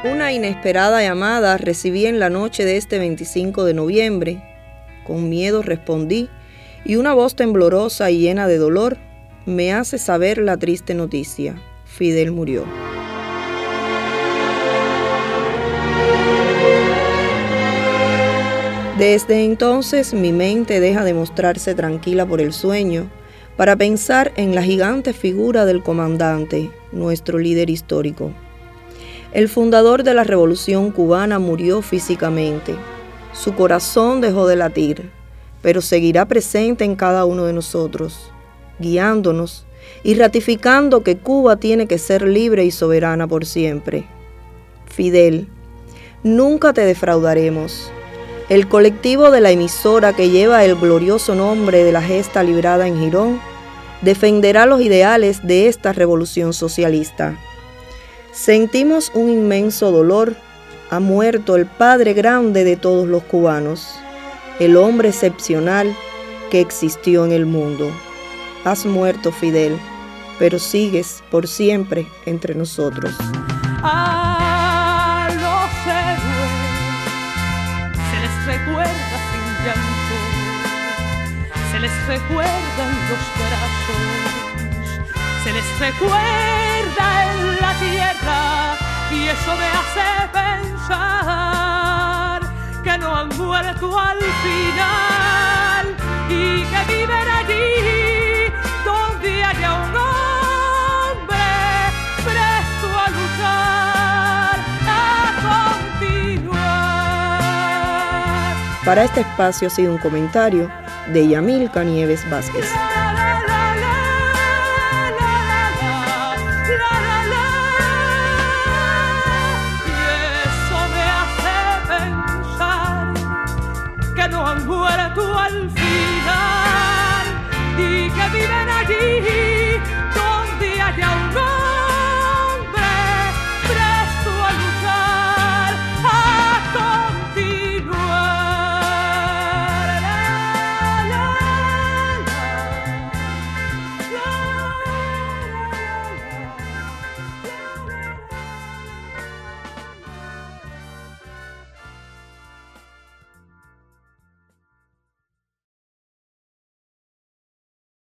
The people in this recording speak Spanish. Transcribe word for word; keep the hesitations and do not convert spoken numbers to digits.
Una inesperada llamada recibí en la noche de este veinticinco de noviembre. Con miedo respondí y una voz temblorosa y llena de dolor me hace saber la triste noticia. Fidel murió. Desde entonces mi mente deja de mostrarse tranquila por el sueño para pensar en la gigante figura del comandante, nuestro líder histórico. El fundador de la Revolución Cubana murió físicamente. Su corazón dejó de latir, pero seguirá presente en cada uno de nosotros, guiándonos y ratificando que Cuba tiene que ser libre y soberana por siempre. Fidel, nunca te defraudaremos. El colectivo de la emisora que lleva el glorioso nombre de la gesta librada en Girón defenderá los ideales de esta revolución socialista. Sentimos un inmenso dolor. Ha muerto el padre grande de todos los cubanos, el hombre excepcional que existió en el mundo. Has muerto, Fidel, pero sigues por siempre entre nosotros. A los héroes se les recuerda sin llanto, se les recuerda en los brazos, se les recuerda en la tierra, y eso me hace pensar que no han muerto al final y que viven allí donde haya un hombre presto a luchar, a continuar. Para este espacio ha sido un comentario de Yamilka Nieves Vázquez. No han muerto al final y que viven allí